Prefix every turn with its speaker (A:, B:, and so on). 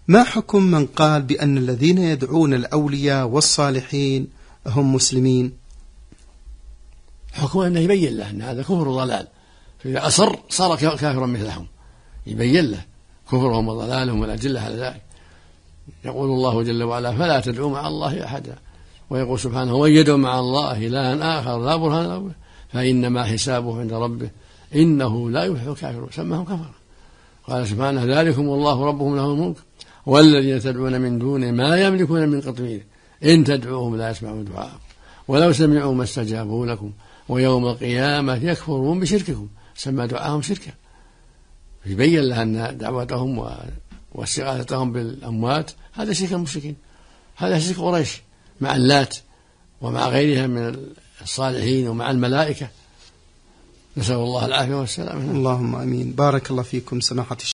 A: ما حكم من قال بأن الذين يدعون الأولياء والصالحين هم مسلمين؟
B: حكم أنه يبين له أن هذا كفر وضلال، فإذا أصر صار كافرا مثلهم، يبين له كفرهم وضلالهم والأدلة على ذلك. يقول الله جل وعلا: فلا تدعوا مع الله أحدا، ويقول سبحانه: ويدعو مع الله إلها آخر لا برهان له به فإنما حسابه عند ربه إنه لا يفلح الكافرون. سماهم كفرا. قال سبحانه: ذلكم الله ربهم له الملك والذين تدعون من دونه ما يملكون من قطمير إن تدعوهم لا يسمعوا دعاءكم ولو سمعوا ما استجابوا لكم ويوم القيامة يكفرون بشرككم. سمى دعاهم شركا، يبين له أن دعوتهم واستغاثتهم بالأموات هذا شرك المشركين، هذا شرك قريش مع اللات ومع غيرها من الصالحين ومع الملائكة. نسأل الله العافية والسلامة.
A: اللهم آمين. بارك الله فيكم سماحة